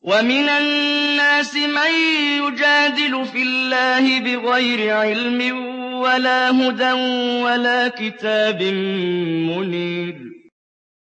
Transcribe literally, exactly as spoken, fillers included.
وَمِنَ النَّاسِ مَن يُجَادِلُ فِي اللَّهِ بِغَيْرِ عِلْمٍ وَلَا هُدًى وَلَا كِتَابٍ مُّنِيرٍ